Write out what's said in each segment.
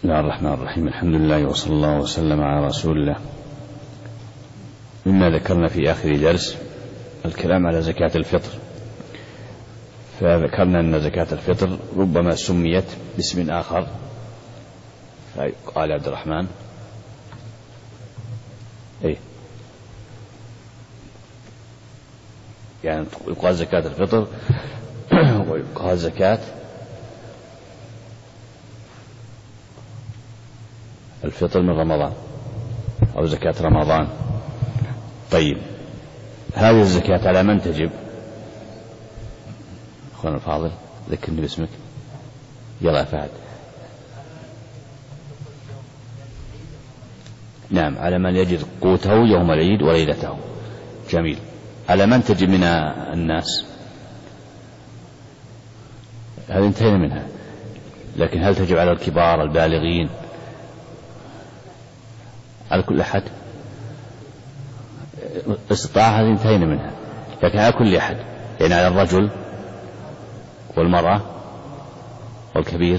بسم الله الرحمن الرحيم. الحمد لله وصلى الله وسلم على رسول الله. مما ذكرنا في آخر درس الكلام على زكاة الفطر، فذكرنا أن زكاة الفطر ربما سميت باسم آخر. قال عبد الرحمن يعني يقال زكاة الفطر ويقال زكاة الفطر من رمضان أو زكاة رمضان. طيب، هذه الزكاة على من تجب؟ أخونا الفاضل ذكرني باسمك. يلا فهد. نعم، على من يجد قوته يوم العيد وليلته. جميل. على من تجب من الناس؟ هذه انتهينا منها، لكن هل تجب على الكبار البالغين؟ على كل أحد استطاع، هذه انتهينا منها، لكن على كل أحد، يعني على الرجل والمرأة والكبير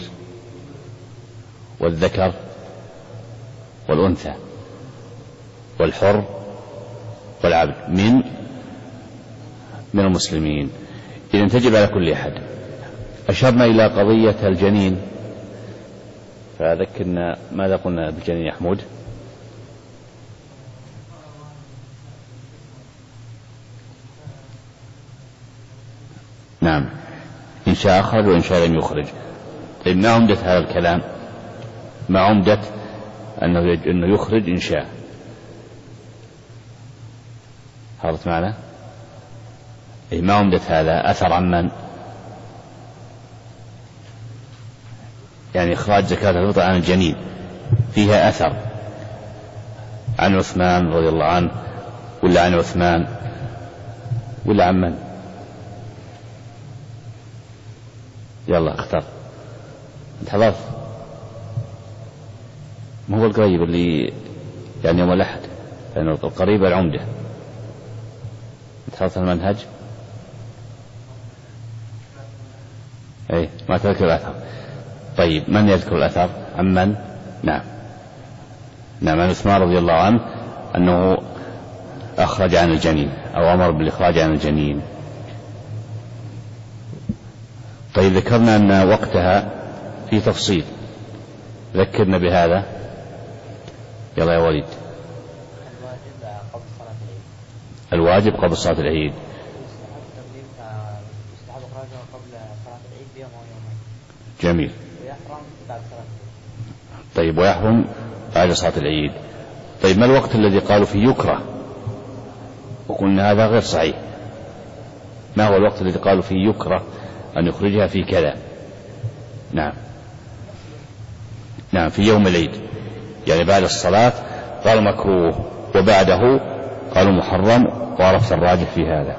والذكر والأنثى والحر والعبد من المسلمين، إذن تجب على كل أحد. أشرنا إلى قضية الجنين، فذكرنا ماذا قلنا بالجنين يا حمود؟ نعم، إن شاء أخرج وإن شاء لم يخرج. طيب، ما عمدة هذا الكلام؟ ما عمدة أنه يخرج إن شاء؟ حضرت معنا؟ ما عمدة هذا؟ أثر عن من؟ يعني إخراج زكاة الفطر عن الجنين فيها أثر عن عثمان رضي الله عنه، ولا عن عثمان، ولا عن من؟ يلا اختار. انت حضرت؟ ما هو القريب اللي يعني يوم الأحد، يعني القريب العمدة. انت حضرت المنهج؟ ما تذكر الأثر. طيب، من يذكر الأثر عن من؟ نعم، عن عثمان رضي الله عنه أنه أخرج عن الجنين أو أمر بالإخراج عن الجنين. طيب، ذكرنا أن وقتها في تفصيل، ذكرنا بهذا. يلا يا وليد. الواجب قبل صلاة العيد. جميل. طيب، ويحرم بعد صلاة العيد. طيب، ما الوقت الذي قالوا فيه يكره؟ وقلنا هذا غير صحيح. ما هو الوقت الذي قالوا فيه يكره أن يخرجها في كذا؟ نعم، في يوم العيد، يعني بعد الصلاة قالوا مكروه، وبعده قالوا محرم، وعرفت الراجح في هذا.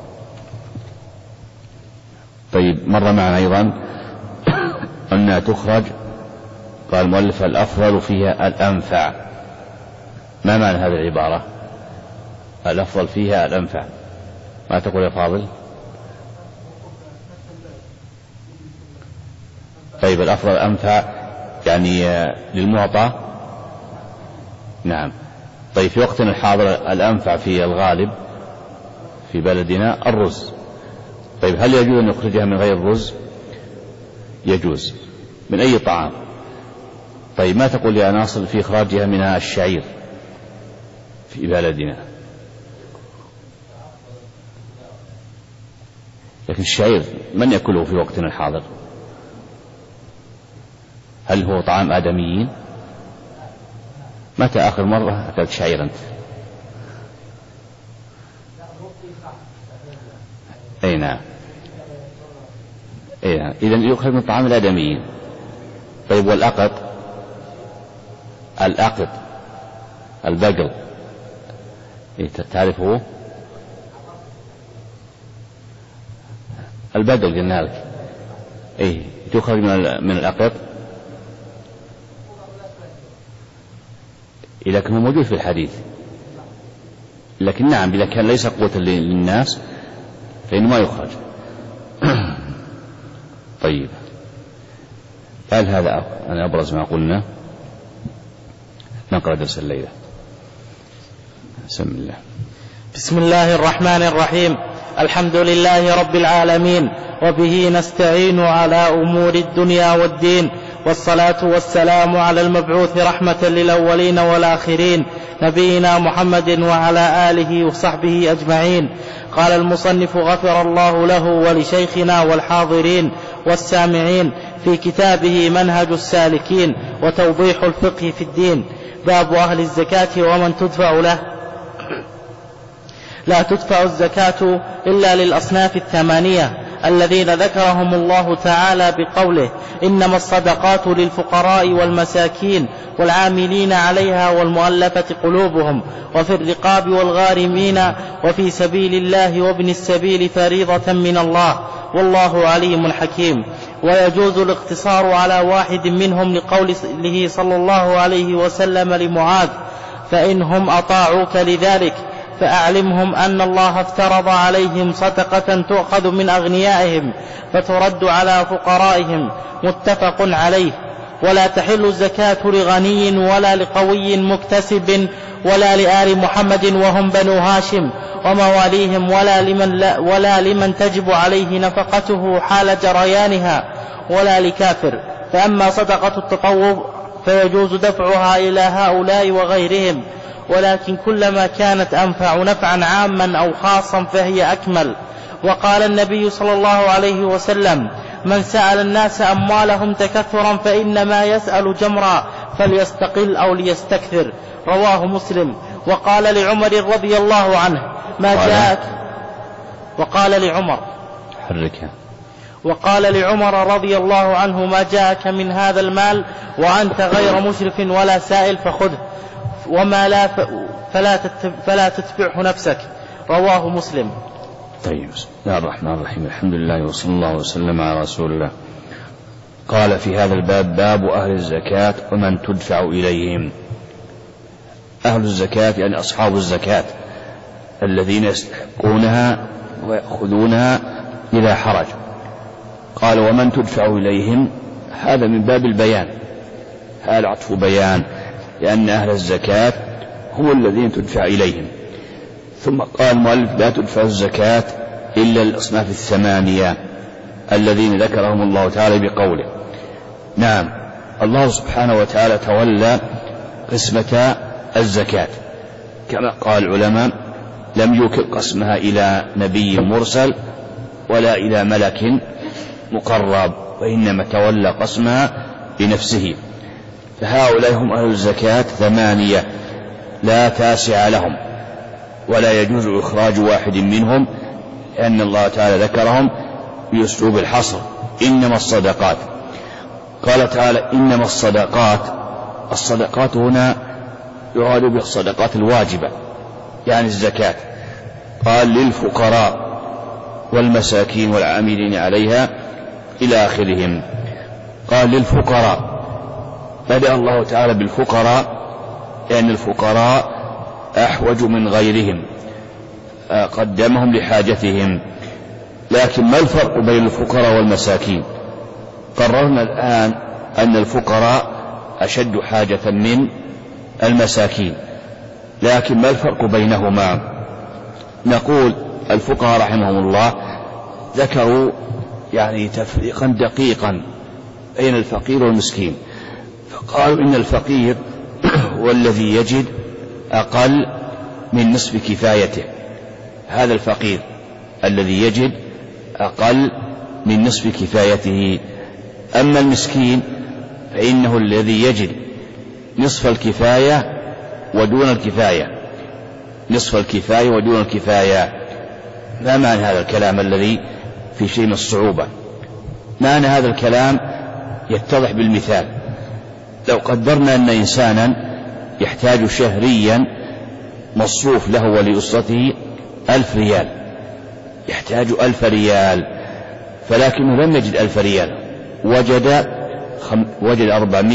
طيب، مر معنا أيضا أنها تخرج، قال المؤلف الأفضل فيها الأنفع. ما معنى هذه العبارة؟ الأفضل فيها الأنفع، ما تقول يا فاضل؟ طيب، الأفضل الأنفع يعني للمعطى. نعم. طيب، في وقتنا الحاضر الأنفع في الغالب في بلدنا الرز. طيب، هل يجوز أن نخرجها من غير الرز؟ يجوز، من أي طعام. طيب، ما تقول يا ناصر في إخراجها منها الشعير في بلدنا؟ لكن الشعير من يأكله في وقتنا الحاضر؟ هل هو طعام آدميين؟ متى آخر مرة أكلت شعير أنت؟ نعم. إذن يؤخذ من طعام الآدميين. طيب، والأقط؟ البقل تعرفه؟ البقل قلنا لك. تؤخذ من الأقط، لكن هو موجود في الحديث. لكن نعم، إذا كان ليس قوة للناس فإنه ما يخرج. طيب، هل هذا أنا أبرز ما قلنا؟ نقرأ درس الليلة. بسم الله. بسم الله الرحمن الرحيم. الحمد لله رب العالمين، وبه نستعين على أمور الدنيا والدين، والصلاة والسلام على المبعوث رحمة للأولين والآخرين، نبينا محمد وعلى آله وصحبه أجمعين. قال المصنف غفر الله له ولشيخنا والحاضرين والسامعين في كتابه منهج السالكين وتوضيح الفقه في الدين، باب أهل الزكاة ومن تدفع له. لا تدفع الزكاة إلا للأصناف الثمانية الذين ذكرهم الله تعالى بقوله: إنما الصدقات للفقراء والمساكين والعاملين عليها والمؤلفة قلوبهم وفي الرقاب والغارمين وفي سبيل الله وابن السبيل فريضة من الله والله عليم حكيم. ويجوز الاقتصار على واحد منهم لقوله صلى الله عليه وسلم لمعاذ: فإنهم أطاعوك لذلك فأعلمهم أن الله افترض عليهم صدقة تؤخذ من أغنيائهم فترد على فقرائهم، متفق عليه. ولا تحل الزكاة لغني ولا لقوي مكتسب ولا لآل محمد وهم بنو هاشم ومواليهم ولا لمن تجب عليه نفقته حال جريانها ولا لكافر. فأما صدقة التطوع فيجوز دفعها إلى هؤلاء وغيرهم، ولكن كلما كانت أنفع نفعا عاما أو خاصا فهي أكمل. وقال النبي صلى الله عليه وسلم: من سأل الناس أموالهم تكثرا فإنما يسأل جمرا فليستقل أو ليستكثر، رواه مسلم. وقال لعمر رضي الله عنه: ما جاءك وقال لعمر رضي الله عنه: ما جاءك من هذا المال وأنت غير مشرف ولا سائل فخذه، وما لا فلا تتبعه نفسك، رواه مسلم. طيب. بسم الله الرحمن الرحيم. الحمد لله وصلى الله وسلم على رسول الله. قال في هذا الباب: باب أهل الزكاة ومن تدفع إليهم. أهل الزكاة يعني أصحاب الزكاة الذين يستحقونها ويأخذونها إلى حرج. قال: ومن تدفع إليهم، هذا من باب البيان، هذا عطف بيان، لأن أهل الزكاة هم الذين تدفع إليهم. ثم قال المؤلف: لا تدفع الزكاة إلا الأصناف الثمانية الذين ذكرهم الله تعالى بقوله. نعم، الله سبحانه وتعالى تولى قسمة الزكاة، كما قال العلماء: لم يوكل قسمها إلى نبي مرسل ولا إلى ملك مقرب، وإنما تولى قسمها بنفسه. فهؤلاء هم أهل الزكاة 8 لا تاسع لهم، ولا يجوز إخراج واحد منهم، لأن الله تعالى ذكرهم بأسلوب الحصر: إنما الصدقات. قال تعالى: إنما الصدقات. الصدقات هنا يراد بالصدقات الواجبة، يعني الزكاة. قال: للفقراء والمساكين والعاملين عليها إلى آخرهم. قال: للفقراء، بدأ الله تعالى بالفقراء لأن الفقراء أحوج من غيرهم، قدمهم لحاجتهم. لكن ما الفرق بين الفقراء والمساكين؟ قررنا الآن أن الفقراء أشد حاجة من المساكين، لكن ما الفرق بينهما؟ نقول الفقهاء رحمهم الله ذكروا يعني تفريقا دقيقا بين الفقير والمسكين، فقالوا إن الفقير هو الذي يجد أقل من نصف كفايته، هذا الفقير الذي يجد أقل من نصف كفايته. أما المسكين فإنه الذي يجد نصف الكفاية ودون الكفاية، نصف الكفاية ودون الكفاية. ما معنى هذا الكلام الذي في شيء من الصعوبة؟ معنى هذا الكلام يتضح بالمثال. لو قدرنا أن إنسانا يحتاج شهريا مصروف له ولأسرته 1000 ريال، يحتاج 1000 ريال، فلكنه لم يجد 1000 ريال، وجد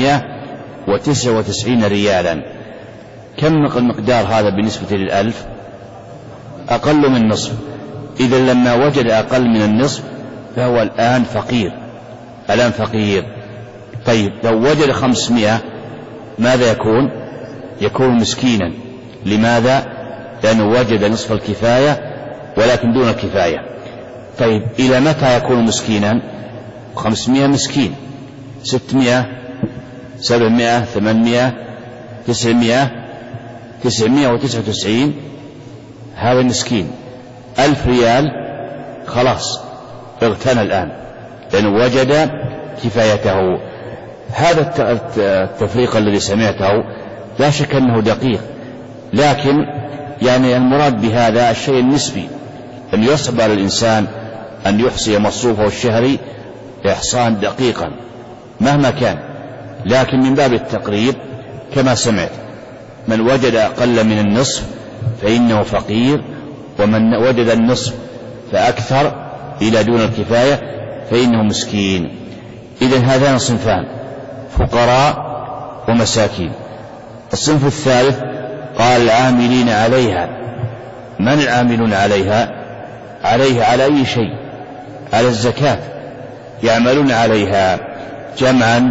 499 ريالا. كم مقدار هذا بالنسبة لل1000؟ أقل من نصف. إذا لما وجد أقل من النصف فهو الآن فقير، طيب لو وجد 500 ماذا يكون؟ يكون مسكينا. لماذا؟ لأنه وجد نصف الكفاية ولكن دون الكفاية. طيب إلى متى يكون مسكينا؟ 500 مسكين، 600 700 800 900 999 هذا مسكين. 1000 ريال خلاص اغتنى الآن لأنه وجد كفايته. هذا التفريق الذي سمعته لا شك أنه دقيق، لكن يعني المراد بهذا الشيء النسبي، أن يصعب على الإنسان أن يحصي مصروفه الشهري إحصاء دقيقا مهما كان، لكن من باب التقريب كما سمعت من وجد أقل من النصف فإنه فقير، ومن وجد النصف فأكثر إلى دون الكفاية فإنه مسكين. إذن هذان صنفان، فقراء ومساكين. الصنف الثالث قال العاملين عليها. من العاملون عليها؟ عليها على أي شيء؟ على الزكاة، يعملون عليها جمعا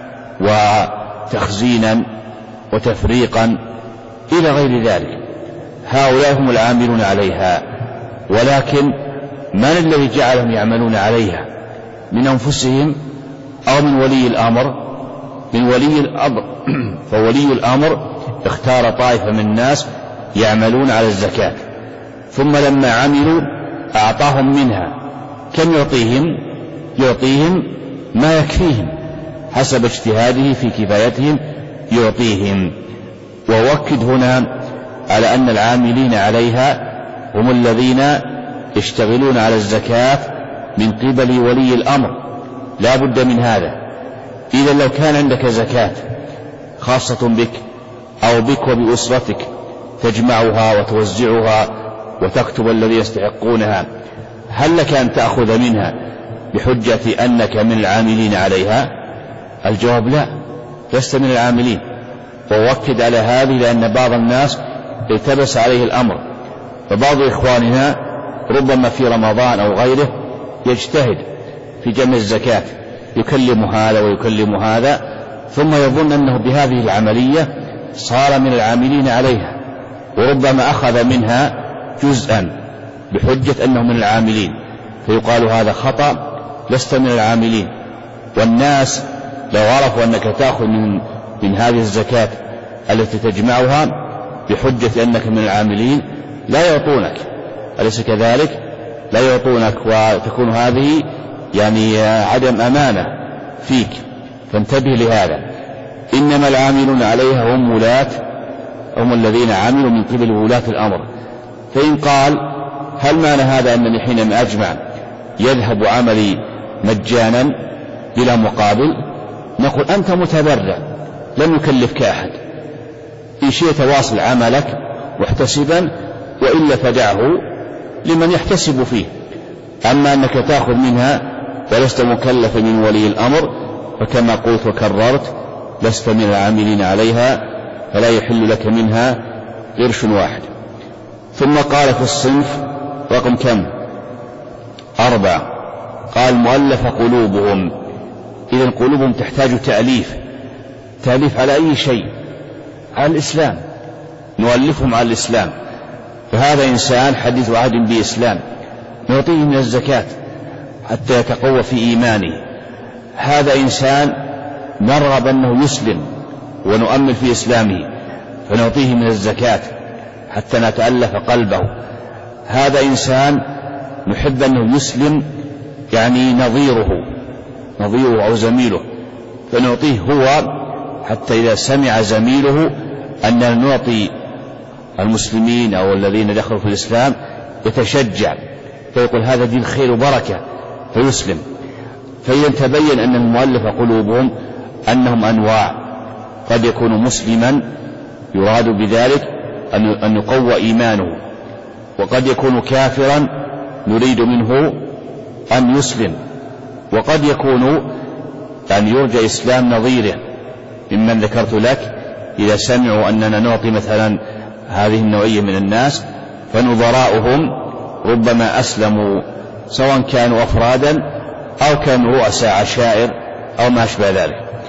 وتخزينا وتفريقا إلى غير ذلك، هؤلاء هم العاملون عليها. ولكن من الذي جعلهم يعملون عليها؟ من أنفسهم أو من ولي الأمر؟ من ولي الأمر. فولي الأمر اختار طائفة من الناس يعملون على الزكاة، ثم لما عملوا أعطاهم منها. كم يعطيهم؟ يعطيهم ما يكفيهم حسب اجتهاده في كفايتهم يعطيهم. ووكد هنا على أن العاملين عليها هم الذين يشتغلون على الزكاة من قبل ولي الأمر، لا بد من هذا. إذا لو كان عندك زكاة خاصة بك أو بك وبأسرتك تجمعها وتوزعها وتكتب الذي يستحقونها، هل لك أن تأخذ منها بحجة أنك من العاملين عليها؟ الجواب لا، لست من العاملين. ووكد على هذه لأن بعض الناس التبس عليه الأمر، فبعض إخواننا ربما في رمضان أو غيره يجتهد في جمع الزكاة، يكلم هذا ويكلم هذا، ثم يظن أنه بهذه العملية صار من العاملين عليها، وربما أخذ منها جزءا بحجة أنه من العاملين، فيقال هذا خطأ، لست من العاملين. والناس لو عرفوا أنك تأخذ من هذه الزكاة التي تجمعها بحجة أنك من العاملين لا يعطونك، أليس كذلك؟ لا يعطونك، وتكون هذه يعني عدم أمانة فيك، فانتبه لهذا. إنما العاملون عليها هم الذين عملوا من قبل ولاة الأمر. فإن قال هل معنى هذا أنني حينما أجمع يذهب عملي مجانا بلا مقابل؟ نقول أنت متبرع، لم يكلفك أحد، إن شئت واصل عملك واحتسبا، وإلا فدعه لمن يحتسب فيه. أما أنك تأخذ منها ولست مكلفا من ولي الأمر، فكما قلت وكررت لست من العاملين عليها، فلا يحل لك منها قرش واحد. ثم قال في الصنف رقم كم؟ 4، قال مؤلف قلوبهم. إذن قلوبهم تحتاج تأليف على أي شيء؟ على الإسلام، نؤلفهم على الإسلام. فهذا إنسان حديث عهد بإسلام، نعطيه من الزكاة حتى يتقوى في إيمانه. هذا إنسان نرغب أنه يسلم ونؤمل في إسلامه، فنعطيه من الزكاة حتى نتألف قلبه. هذا إنسان نحب أنه يسلم، يعني نظيره أو زميله، فنعطيه هو حتى إذا سمع زميله أننا نعطي المسلمين أو الذين دخلوا في الإسلام يتشجع، فيقول هذا دين خير وبركة فيسلم. فإذا تبين أن المؤلف قلوبهم أنهم أنواع، قد يكون مسلما يراد بذلك أن يقوى إيمانه، وقد يكون كافرا نريد منه أن يسلم، وقد يكون أن يرجى إسلام نظيره ممن ذكرت لك إذا سمعوا أننا نعطي مثلا هذه النوعية من الناس، فنظراؤهم ربما أسلموا، سواء كانوا أفرادا أو كانوا رؤساء عشائر أو ما أشبه ذلك.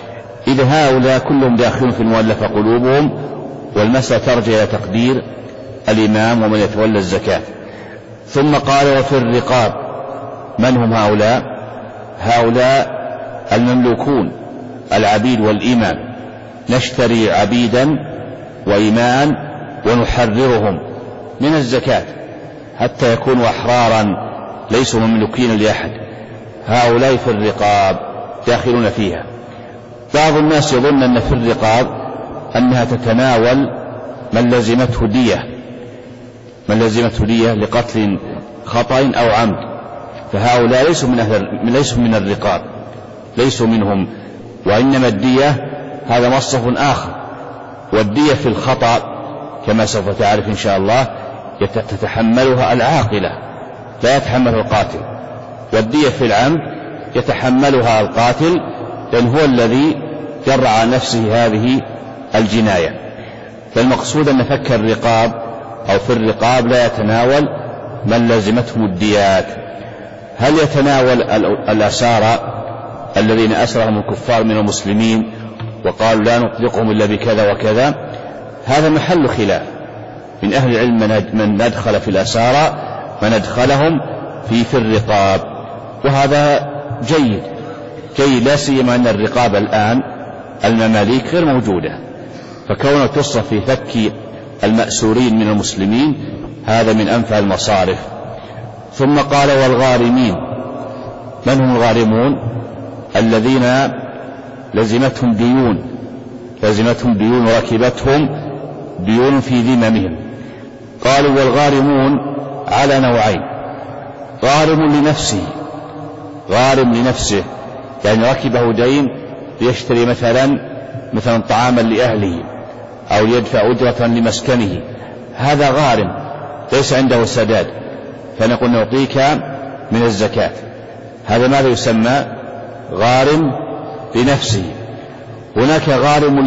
إذا هؤلاء كلهم داخلون في المؤلفة قلوبهم، والمسألة ترجع إلى تقدير الإمام ومن يتولى الزكاة. ثم قال وفي الرقاب. من هم هؤلاء؟ هؤلاء المملوكون العبيد والإمام، نشتري عبيدا وإماء ونحررهم من الزكاة حتى يكونوا أحرارا ليسوا مملوكين لأحد. هؤلاء في الرقاب داخلون فيها. بعض الناس يظن أن في الرقاب أنها تتناول من لزمته دية لقتل خطأ أو عمد، فهؤلاء ليسوا من الرقاب، ليسوا منهم، وإنما الدية هذا مصرف آخر. والدية في الخطأ كما سوف تعرف إن شاء الله تتحملها العاقلة لا يتحملها القاتل، والدية في العمد يتحملها القاتل لأن هو الذي جرى على نفسه هذه الجناية. فالمقصود أن فك الرقاب أو في الرقاب لا يتناول من لزمتهم الديات. هل يتناول الأسارى الذين أسرهم الكفار من المسلمين وقالوا لا نطلقهم إلا بكذا وكذا؟ هذا محل خلاف من أهل العلم، من أدخل في الأسارى من أدخلهم في الرقاب، وهذا جيد لا سيما أن الرقاب الآن المماليك غير موجودة، فكونه تصرف في فك المأسورين من المسلمين هذا من أنفع المصارف. ثم قال والغارمين. من هم الغارمون؟ الذين لزمتهم ديون وركبتهم ديون في ذممهم. قالوا والغارمون على نوعين: غارم لنفسه يعني ركبه دين ليشتري مثلا طعاما لأهله أو يدفع أجرة لمسكنه، هذا غارم ليس عنده سداد، فنقول نعطيك من الزكاة. هذا ماذا يسمى؟ غارم لنفسه. هناك غارم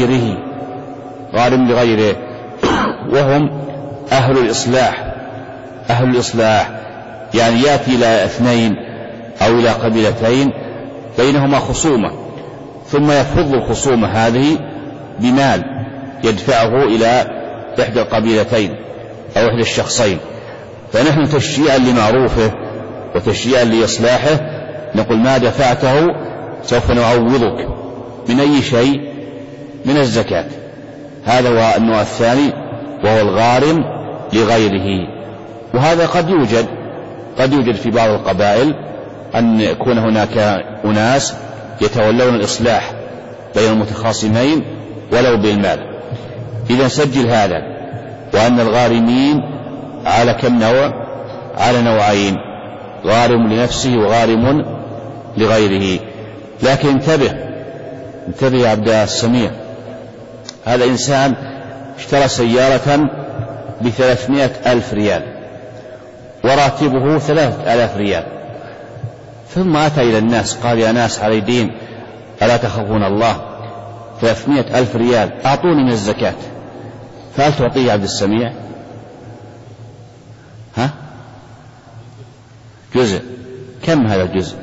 لغيره وهم أهل الإصلاح، يعني يأتي إلى اثنين أو إلى قبيلتين بينهما خصومة، ثم يفض الخصومة هذه بمال يدفعه إلى إحدى القبيلتين أو إحدى الشخصين، فنحن تشجيعا لمعروفه وتشجيعا لإصلاحه نقول ما دفعته سوف نعوضك من أي شيء من الزكاة. هذا هو النوع الثاني وهو الغارم لغيره. وهذا قد يوجد في بعض القبائل أن يكون هناك أناس يتولون الإصلاح بين المتخاصمين ولو بالمال. إذا سجل هذا، وأن الغارمين على كم نوع؟ على نوعين: غارم لنفسه وغارم لغيره. لكن انتبه يا عبد السميع، هذا إنسان اشترى سيارة ب300,000 ريال وراتبه 3,000 ريال، ثم أتى إلى الناس قال يا ناس علي دين ألا تخافون الله، 300,000 ريال أعطوني من الزكاة، فهل تعطيه عبد السميع؟ جزء. كم هذا الجزء؟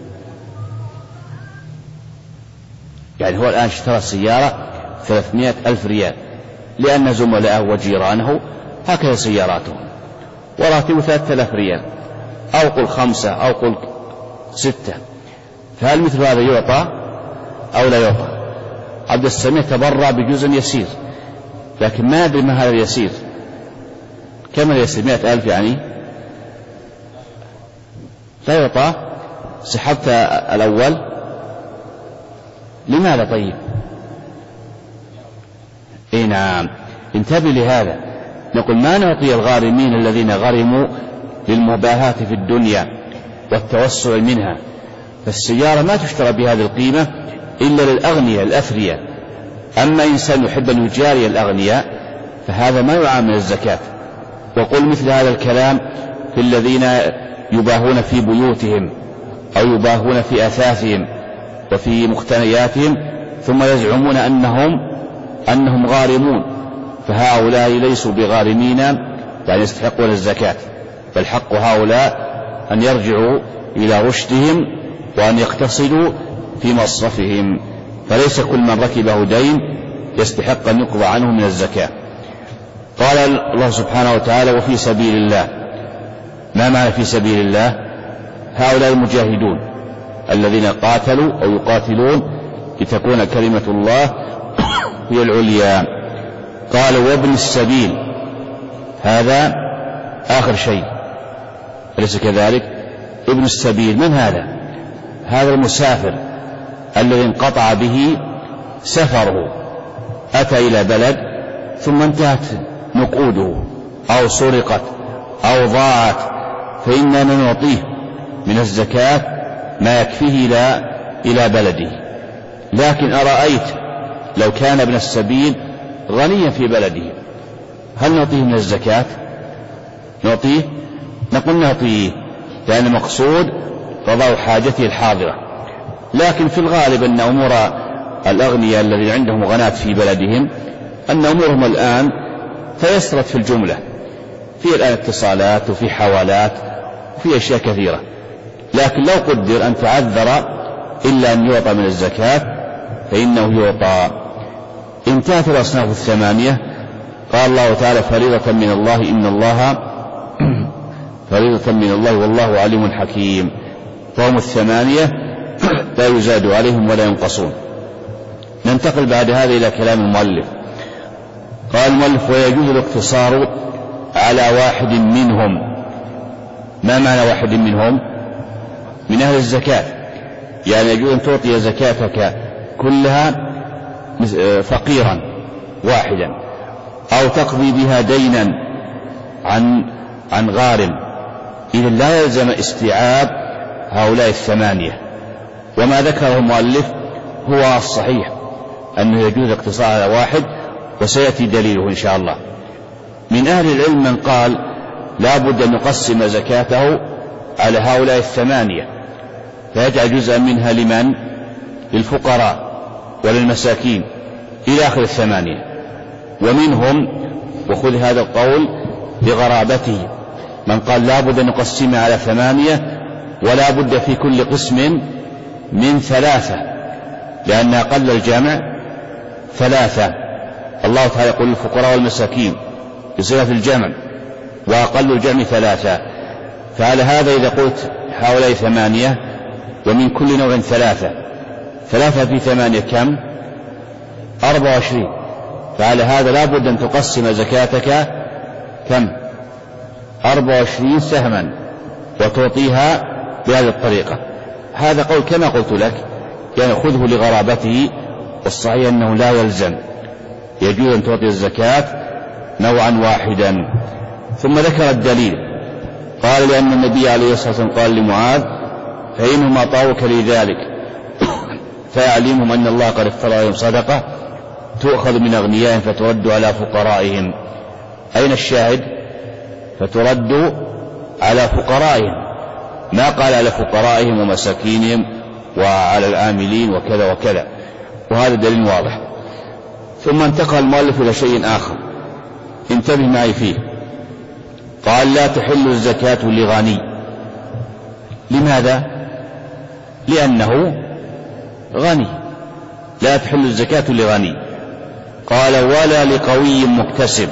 يعني هو الآن اشترى سيارة 300,000 ريال لأن زملائه وجيرانه هكذا سياراتهم، وراتبه 3,000 ريال أو قل 5 أو قل 6، فهل مثل هذا يعطى أو لا يعطى؟ عبد السميع تبرع بجزء يسير، لكن ما أدري ما هذا اليسير، كم اليسير؟ 100,000 يعني لا يعطى. سحبت الأول، لماذا طيب؟ نعم، انتبه لهذا. نقول ما نعطي الغارمين الذين غرموا للمباهاة في الدنيا والتوسع منها، فالسيارة ما تشترى بهذه القيمة إلا للأغنياء الأثرياء. أما إنسان يحب أن يجاري الأغنياء فهذا ما يعامل الزكاة. وقل مثل هذا الكلام في الذين يباهون في بيوتهم أو يباهون في أثاثهم وفي مقتنياتهم ثم يزعمون أنهم غارمون، فهؤلاء ليسوا بغارمين يعني يستحقون الزكاة، بل حق هؤلاء أن يرجعوا إلى رشدهم وأن يقتصدوا في مصرفهم. فليس كل من ركبه دين يستحق أن يقضى عنه من الزكاة. قال الله سبحانه وتعالى وفي سبيل الله. ما معنى في سبيل الله؟ هؤلاء المجاهدون الذين قاتلوا أو يقاتلون لتكون كلمة الله هي العليا. قال وابن السبيل، هذا آخر شيء، أليس كذلك؟ ابن السبيل من هذا؟ هذا المسافر الذي انقطع به سفره، أتى إلى بلد ثم انتهت نقوده أو سرقت أو ضاعت، فإننا نعطيه من الزكاة ما يكفيه إلى بلده. لكن أرأيت لو كان ابن السبيل غنيا في بلده، هل نعطيه من الزكاة؟ نعطيه؟ نقول نعطيه، لأن المقصود قضاء حاجته الحاضرة. لكن في الغالب أن أمور الأغنياء الذين عندهم غناة في بلدهم أن أمورهم الآن تيسرت في الجملة، في الآن اتصالات وفي حوالات وفي أشياء كثيرة. لكن لو قدر أن تعذر إلا أن يعطى من الزكاة فإنه يعطى. انتهت الأصناف الثمانية. قال الله تعالى فريضة من الله إن الله فريضة من الله والله عليم حكيم. فهم الثمانية لا يزاد عليهم ولا ينقصون. ننتقل بعد هذا إلى كلام المؤلف. قال المؤلف ويجوز الاقتصار على واحد منهم. ما معنى واحد منهم؟ من أهل الزكاة، يعني يجوز أن تعطي زكاتك كلها فقيرا واحدا، أو تقضي بها دينا عن غارم. إذا لا يلزم استيعاب هؤلاء الثمانية. وما ذكره المؤلف هو الصحيح أنه يجوز الاقتصار على واحد، وسيأتي دليله إن شاء الله. من أهل العلم من قال لا بد أن نقسم زكاته على هؤلاء الثمانية، فيجعل جزءا منها لمن؟ للفقراء وللمساكين إلى آخر الثمانية. ومنهم، وخذ هذا القول لغرابته، من قال لا بد أن نقسمها على ثمانية ولا بد في كل قسم من ثلاثة، لأن أقل الجمع ثلاثة. الله تعالى يقول للفقراء والمساكين بصيغة الجمع، وأقل الجمع ثلاثة. فعلى هذا إذا قلت هؤلاء ثمانية ومن كل نوع ثلاثة، ثلاثة في ثمانية كم؟ 24. فعلى هذا لا بد أن تقسم زكاتك كم؟ 24 سهما وتعطيها بهذه الطريقة. هذا قول كما قلت لك، يعني خذه لغرابته، والصحيح أنه لا يلزم، يجوز أن تعطي الزكاة نوعا واحدا. ثم ذكر الدليل. قال لأن النبي عليه الصلاة والسلام قال لمعاذ فإنهم أطاعوك لذلك فيعلمهم أن الله قد افترض عليهم صدقة تؤخذ من أغنيائهم فترد على فقرائهم. أين الشاهد؟ فترد على فقرائهم، ما قال على فقرائهم ومساكينهم وعلى العاملين وكذا وكذا، وهذا دليل واضح. ثم انتقل المؤلف إلى شيء آخر، انتبه معي فيه. قال لا تحل الزكاة لغني. لماذا؟ لأنه غني، لا تحل الزكاة لغني. قال ولا لقوي مكتسب.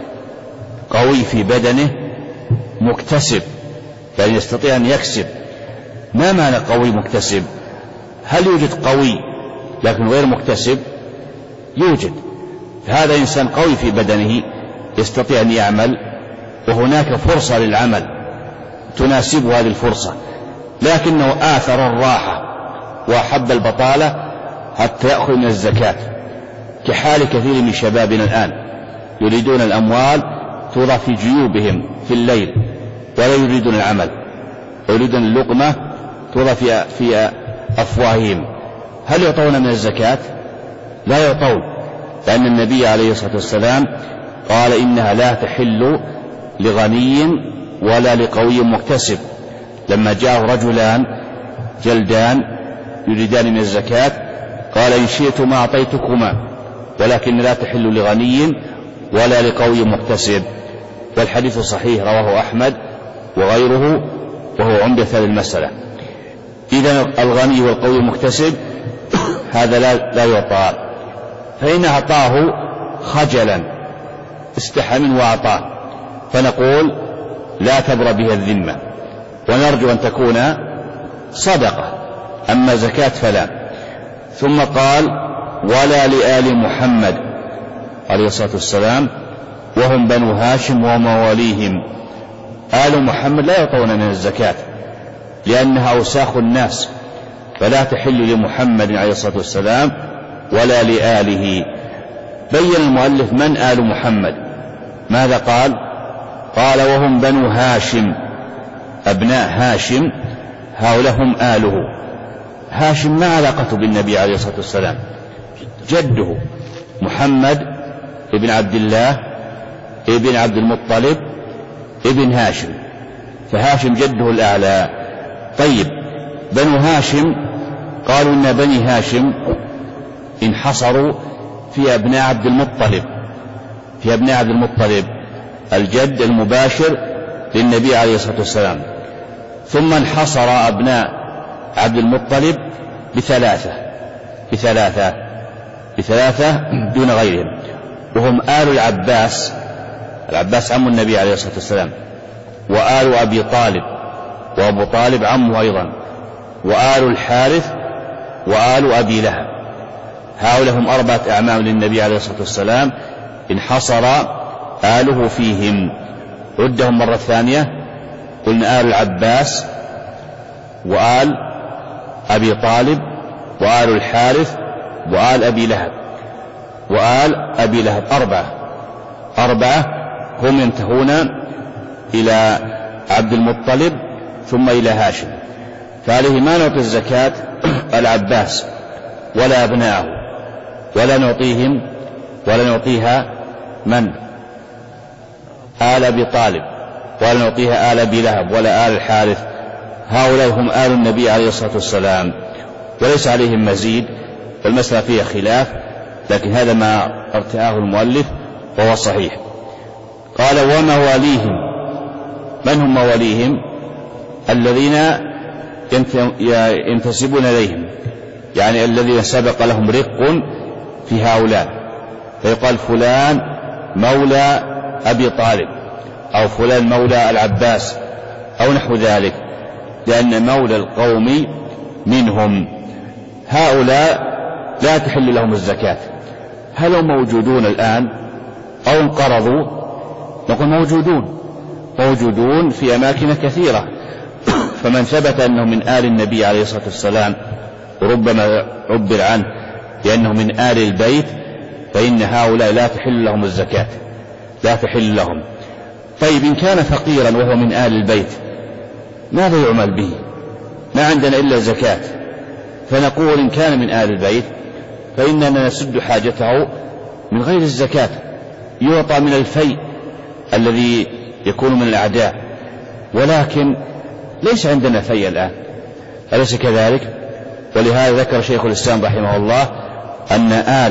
قوي في بدنه مكتسب، يعني يستطيع أن يكسب. ما معنى قوي مكتسب؟ هل يوجد قوي لكن غير مكتسب؟ يوجد. هذا إنسان قوي في بدنه يستطيع أن يعمل، وهناك فرصة للعمل تناسب هذه الفرصة، لكنه آثر الراحة وأحب البطالة حتى يأخذ من الزكاة، كحال كثير من شبابنا الآن يريدون الأموال توضع في جيوبهم في الليل ولا يريدون العمل، ويريدون اللقمة توضع في أفواههم. هل يعطون من الزكاة؟ لا يعطون، لأن النبي عليه الصلاة والسلام قال إنها لا تحل لغني ولا لقوي مكتسب. لما جاءه رجلان جلدان يريدان من الزكاة قال إن شئتما أعطيتكما، ولكن لا تحل لغني ولا لقوي مكتسب. والحديث صحيح، رواه أحمد وغيره، وهو عمدة للمسألة. إذا الغني والقوي المكتسب هذا لا يعطى، فإن أعطاه خجلا استحى منه وأعطاه، فنقول لا تبرأ به الذمة، ونرجو أن تكون صدقة، أما زكاة فلا. ثم قال ولا لآل محمد عليه الصلاة والسلام وهم بنو هاشم ومواليهم. آل محمد لا يعطون من الزكاة لأنها أوساخ الناس، فلا تحل لمحمد عليه الصلاة والسلام ولا لآله. بين المؤلف من آل محمد، ماذا قال؟ قال وهم بنو هاشم، أبناء هاشم، هؤلاء هم آله. هاشم ما علاقته بالنبي عليه الصلاة والسلام؟ جده محمد ابن عبد الله ابن عبد المطلب ابن هاشم، فهاشم جده الأعلى. طيب بنو هاشم قالوا إن بني هاشم انحصروا في أبناء عبد المطلب، في أبناء عبد المطلب الجد المباشر للنبي عليه الصلاة والسلام، ثم انحصر أبناء عبد المطلب بثلاثة دون غيرهم، وهم آل العباس، العباس عم النبي عليه الصلاة والسلام، وآل أبي طالب، وأبو طالب عمه أيضا، وآل الحارث، وآل أبي لهب. هؤلاء هم 4 أعمام للنبي عليه الصلاة والسلام انحصر آله فيهم. عدهم مرة ثانية، قلنا آل العباس وآل أبي طالب وآل الحارث وآل أبي لهب وآل أبي لهب، 4 هم ينتهون إلى عبد المطلب ثم إلى هاشم، فعليه ما نعطي الزكاة العباس ولا أبناءه، ولا نعطيهم ولا نعطيها من؟ آل أبي طالب، ولا نعطيها آل أبي لهب ولا آل الحارث. هؤلاء هم آل النبي عليه الصلاة والسلام وليس عليهم مزيد، والمسألة فيها خلاف، لكن هذا ما ارتآه المؤلف وهو صحيح. قال ومواليهم. من هم مواليهم؟ الذين ينتسبون إليهم، يعني الذين سبق لهم رق في هؤلاء، فيقال فلان مولى أبي طالب، أو فلان مولى العباس، أو نحو ذلك، لأن مولى القوم منهم. هؤلاء لا تحل لهم الزكاة. هل هم موجودون الآن أو انقرضوا؟ نقول موجودون في أماكن كثيرة، فمن ثبت أنه من آل النبي عليه الصلاة والسلام، وربما عبر عنه لأنه من آل البيت، فإن هؤلاء لا تحل لهم الزكاة، لا تحل لهم. طيب إن كان فقيرا وهو من آل البيت ماذا يعمل به؟ ما عندنا إلا الزكاة، فنقول إن كان من آل البيت فإننا نسد حاجته من غير الزكاة، يعطى من الفيء الذي يكون من الأعداء، ولكن ليس عندنا فيء الآن، أليس كذلك؟ ولهذا ذكر شيخ الإسلام رحمه الله أن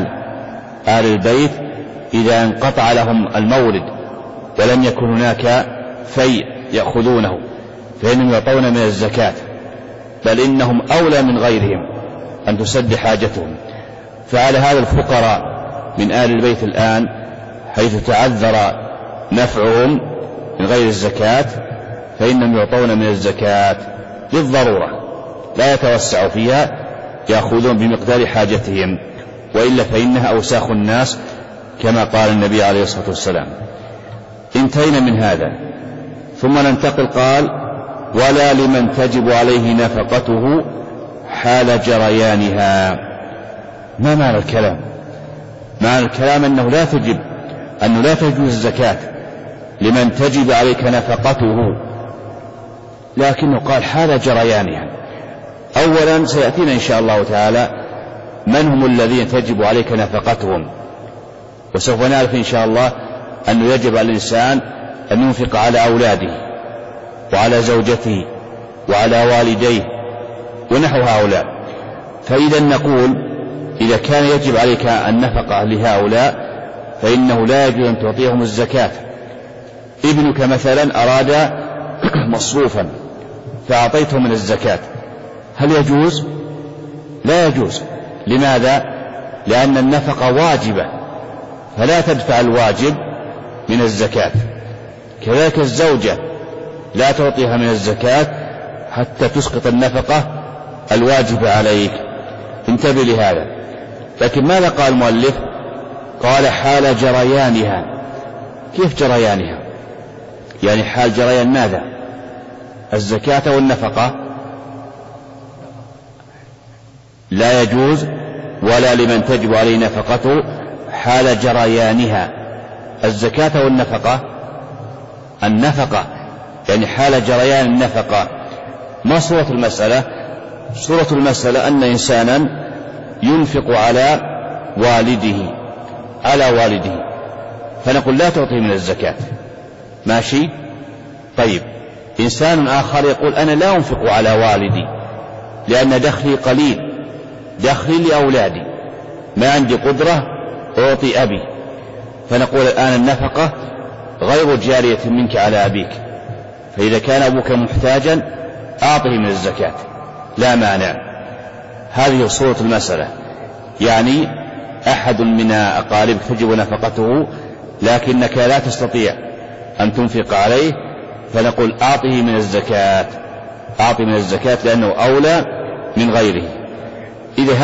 آل البيت إذا انقطع لهم المورد ولم يكن هناك فيء يأخذونه فإنهم يعطون من الزكاة، بل إنهم أولى من غيرهم أن تسد حاجتهم. فعلى هذا الفقراء من آل البيت الآن حيث تعذر نفعهم من غير الزكاة فإنهم يعطون من الزكاة للضرورة، لا يتوسع فيها، يأخذون بمقدار حاجتهم، وإلا فإنها أوساخ الناس كما قال النبي عليه الصلاة والسلام. انتهينا من هذا، ثم ننتقل. قال ولا لمن تجب عليه نفقته حال جريانها. ما معنى الكلام؟ معنى الكلام أنه لا تجوز الزكاة لمن تجب عليك نفقته، لكنه قال حال جريانها. أولا سيأتينا إن شاء الله تعالى من هم الذين تجب عليك نفقتهم، وسوف نعرف إن شاء الله أنه يجب على الإنسان أن ينفق على أولاده وعلى زوجته وعلى والديه ونحو هؤلاء. فإذا نقول إذا كان يجب عليك النفقة لهؤلاء فإنه لا يجوز أن تعطيهم الزكاة. ابنك مثلا أراد مصروفا فأعطيته من الزكاة، هل يجوز؟ لا يجوز، لماذا؟ لأن النفقة واجبة فلا تدفع الواجب من الزكاة. كذلك الزوجة لا تعطيها من الزكاة حتى تسقط النفقة الواجبة عليك. انتبه لهذا. لكن ماذا قال المؤلف؟ قال حال جريانها. كيف جريانها؟ يعني حال جريان ماذا؟ الزكاة والنفقة لا يجوز ولا لمن تجب عليه نفقته حال جريانها. الزكاة والنفقة، النفقة يعني حال جريان النفقة. ما صورة المسألة؟ صورة المسألة أن إنسانا ينفق على والده فنقول لا تعطيه من الزكاة، ماشي؟ طيب إنسان آخر يقول أنا لا أنفق على والدي لأن دخلي قليل، دخلي لأولادي، ما عندي قدرة أعطي أبي، فنقول الآن النفقة غير جارية منك على أبيك، فإذا كان أبوك محتاجا أعطه من الزكاة لا مانع. هذه صورة المسألة، يعني أحد من أقاربك تجب نفقته لكنك لا تستطيع أن تنفق عليه، فنقول أعطه من الزكاة، أعطه من الزكاة لأنه أولى من غيره. إذا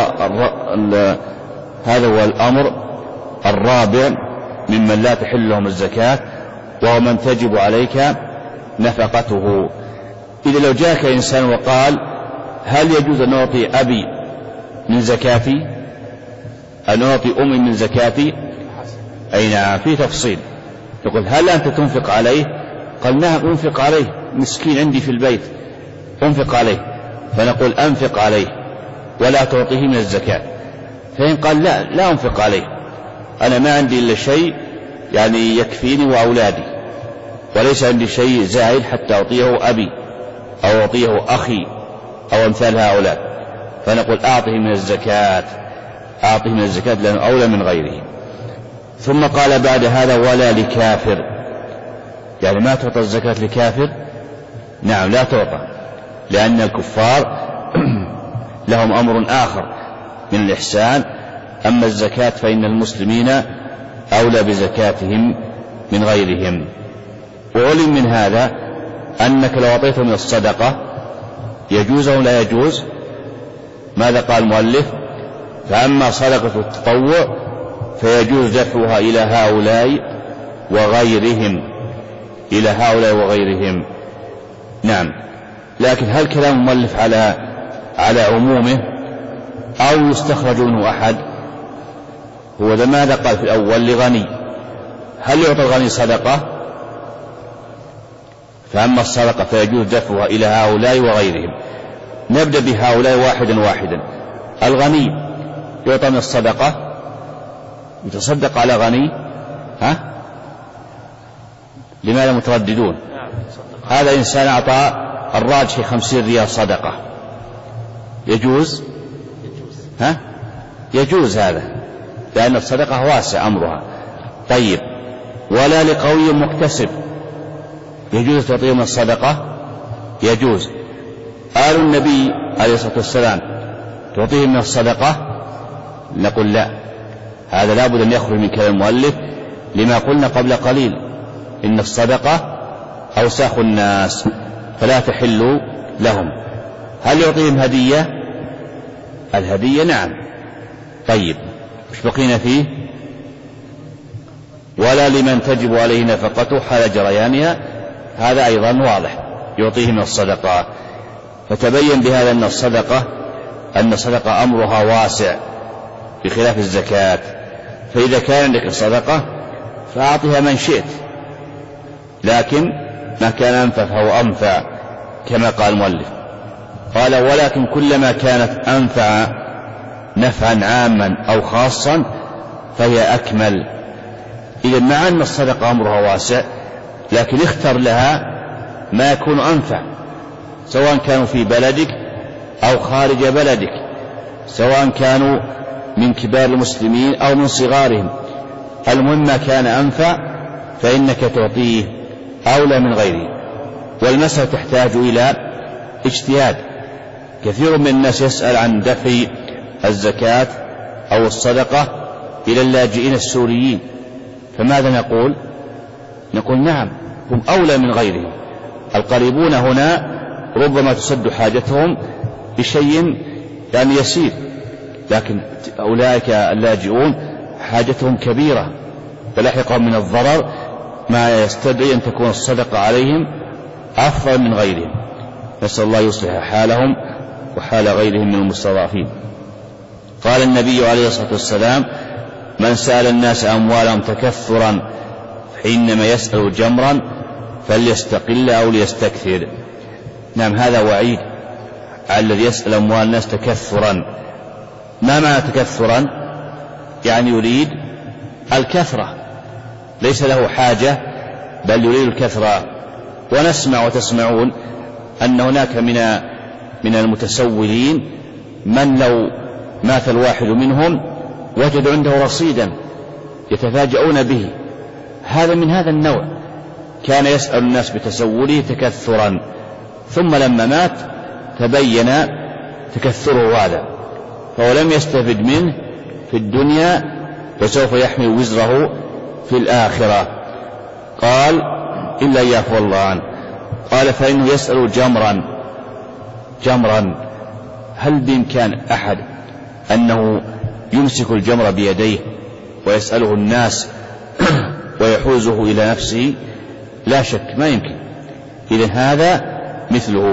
هذا هو الأمر الرابع ممن لا تحل لهم الزكاة، وهو من تجب عليك نفقته. إذا لو جاءك إنسان وقال هل يجوز أن أعطي أبي من زكاتي، أن أعطي أمي من زكاتي؟ أي نعم، في تفصيل. يقول هل أنت تنفق عليه؟ قال نعم أنفق عليه، مسكين عندي في البيت أنفق عليه، فنقول أنفق عليه ولا تعطيه من الزكاة. فإن قال لا أنفق عليه، أنا ما عندي إلا شيء يعني يكفيني وأولادي، وليس عندي شيء زائد حتى أعطيه أبي أو أعطيه أخي أو أمثال هؤلاء، فنقول أعطه من الزكاة، أعطه من الزكاة لأنه أولى من غيره. ثم قال بعد هذا ولا لكافر، يعني ما تعطى الزكاة لكافر؟ نعم لا تعطى، لأن الكفار لهم أمر آخر من الإحسان، أما الزكاة فإن المسلمين أولى بزكاتهم من غيرهم. وعلم من هذا أنك لو أعطيته من الصدقة يجوز أو لا يجوز؟ ماذا قال المؤلف؟ فأما صدقة التطوع فيجوز دفعها إلى هؤلاء وغيرهم، إلى هؤلاء وغيرهم. نعم، لكن هل كلام المؤلف على عمومه أو يستخرج منه أحد؟ هو ماذا قال في الأول؟ لغني، هل يعطى الغني صدقة؟ فأما الصدقة فيجوز دفعها إلى هؤلاء وغيرهم. نبدأ بهؤلاء واحدا. الغني يعطى من الصدقة، يتصدق على غني؟ لماذا مترددون؟ هذا إنسان أعطى الراجح 50 ريال صدقة، يجوز؟ يجوز هذا، لأن الصدقة واسع أمرها. طيب ولا لقوي مكتسب، يجوز تعطيه من الصدقة؟ يجوز. آل النبي عليه الصلاة والسلام تعطيه من الصدقة؟ نقول لا، هذا لابد أن يخرج من كلام المؤلف لما قلنا قبل قليل، إن الصدقة أوساخ الناس فلا تحل لهم. هل يعطيهم هدية؟ الهدية نعم. طيب مش بقينا فيه؟ ولا لمن تجب عليه نفقته حال جريانها، هذا أيضا واضح، يعطيه من الصدقة. فتبين بهذا أن الصدقة أمرها واسع بخلاف الزكاة. فإذا كان عندك صدقة فأعطها من شئت، لكن ما كان أنفع فهو أنفع كما قال المؤلف. قال ولكن كلما كانت أنفع نفعا عاما أو خاصا فهي أكمل. إذا مع أن الصدقة أمرها واسع، لكن اختر لها ما يكون أنفع، سواء كانوا في بلدك أو خارج بلدك، سواء كانوا من كبار المسلمين أو من صغارهم، المهم ما كان أنفع فإنك تعطيه أولى من غيره. والمسألة تحتاج إلى اجتهاد. كثير من الناس يسأل عن دفع الزكاة أو الصدقة إلى اللاجئين السوريين، فماذا نقول؟ نقول نعم، هم أولى من غيرهم. القريبون هنا ربما تسد حاجتهم بشيء يعني يسير، لكن أولئك اللاجئون حاجتهم كبيرة ولحقهم من الضرر ما يستدعي أن تكون الصدقة عليهم أفضل من غيرهم. نسأل الله يصلح حالهم وحال غيرهم من المستضعفين. قال النبي عليه الصلاة والسلام: من سأل الناس أموالهم تكثرا فإنما يسأل جمرا فليستقل أو ليستكثر. نعم، هذا وعيد على الذي يسأل أموال الناس تكثرا. ما معنى تكثرا؟ يعني يريد الكثرة، ليس له حاجة بل يريد الكثرة. ونسمع وتسمعون أن هناك من المتسولين من لو مات الواحد منهم وجد عنده رصيدا يتفاجؤون به. هذا من هذا النوع، كان يسأل الناس بتسوله تكثرا، ثم لما مات تبين تكثره هذا، فهو لم يستفد منه في الدنيا وسوف يحمل وزره في الآخرة. قال: إلا يعفو الله عنه. قال: فإنه يسأل جمرا. هل بإمكان أحد أنه يمسك الجمر بيديه ويسأله الناس ويحوزه إلى نفسه؟ لا شك ما يمكن. إذن هذا مثله،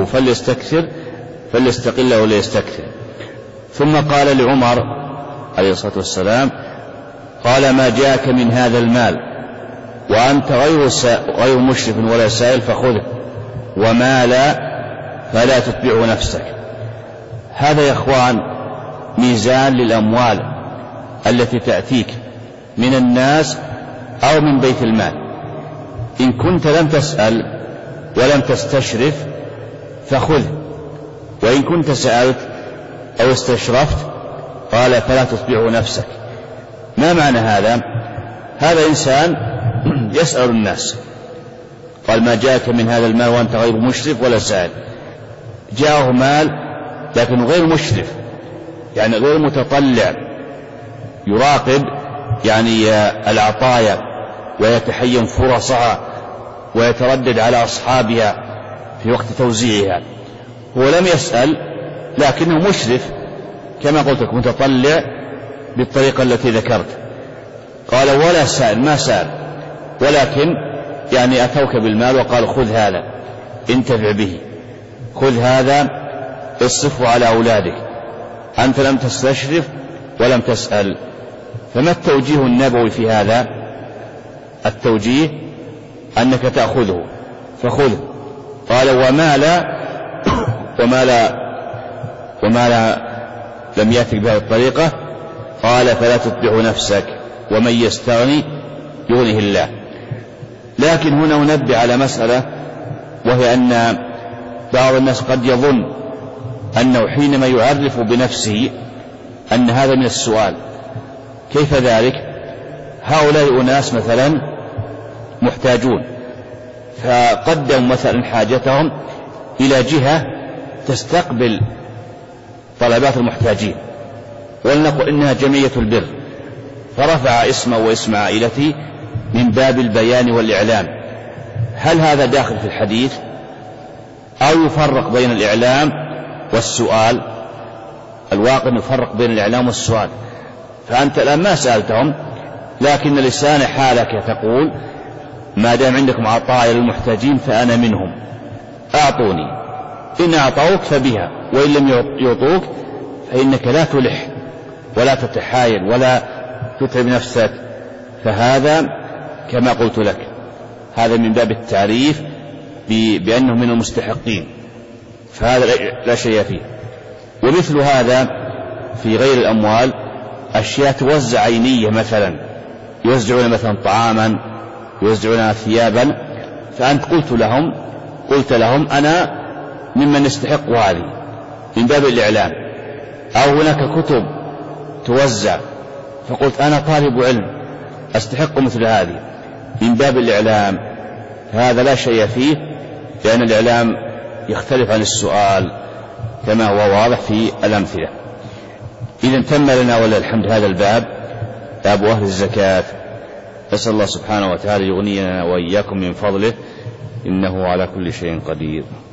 فليستقل ولا يستكثر. ثم قال لعمر عليه الصلاة والسلام: قال: ما جاءك من هذا المال وأنت غير مشرف ولا سائل فخذه، وما لا فلا تتبعه نفسك. هذا يا إخوان ميزان للأموال التي تأتيك من الناس أو من بيت المال. إن كنت لم تسأل ولم تستشرف فخذ، وإن كنت سألت أو استشرفت قال فلا تتبعه نفسك. ما معنى هذا؟ هذا إنسان يسأل الناس، قال: ما جاءك من هذا المال وأنت غير مشرف ولا سائل. جاءه مال لكن غير مشرف، يعني غير متطلع، يراقب يعني العطايا ويتحين فرصها ويتردد على أصحابها في وقت توزيعها. هو لم يسأل لكنه مشرف كما قلت لك، متطلع بالطريقة التي ذكرت. قال: ولا سائل، ما سأل، ولكن يعني أتوك بالمال وقال: خذ هذا انتفع به، خذ هذا اصرفه على أولادك، أنت لم تستشرف ولم تسأل. فما التوجيه النبوي في هذا؟ التوجيه أنك تأخذه فخذه. قال: وما لا لم يأتك بهذه الطريقة قال فلا تتبع نفسك، ومن يستغني يغنه الله. لكن هنا ننبه على مسألة، وهي أن بعض الناس قد يظن أنه حينما يعرف بنفسه أن هذا من السؤال. كيف ذلك؟ هؤلاء أناس مثلا محتاجون، فقدموا مثلا حاجتهم إلى جهة تستقبل طلبات المحتاجين، ولنقل إنها جمعية البر، فرفع اسمه واسم عائلته من باب البيان والإعلام. هل هذا داخل في الحديث أو يفرق بين الإعلام والسؤال؟ الواقع يفرق بين الإعلام والسؤال. فأنت الآن ما سألتهم، لكن لسان حالك تقول: ما دام عندكم عطايا للمحتاجين فأنا منهم، أعطوني، إن أعطوك فبها، وإن لم يعطوك فإنك لا تلح ولا تتحايل ولا تتعب نفسك. فهذا كما قلت لك، هذا من باب التعريف بأنه من المستحقين، فهذا لا شيء فيه. ومثل هذا في غير الأموال أشياء توزع عينية، مثلا يوزعون مثلا طعاما، يوزعون ثيابا، فأنت قلت لهم أنا ممن يستحق هذه من باب الإعلام. أو هناك كتب توزع فقلت أنا طالب علم أستحق مثل هذه من باب الإعلام. هذا لا شيء فيه، لأن الإعلام يختلف عن السؤال كما هو واضح في الأمثلة. إذا تم لنا ولله الحمد هذا الباب، باب أهل الزكاة. أسأل الله سبحانه وتعالى يغنينا وإياكم من فضله، إنه على كل شيء قدير.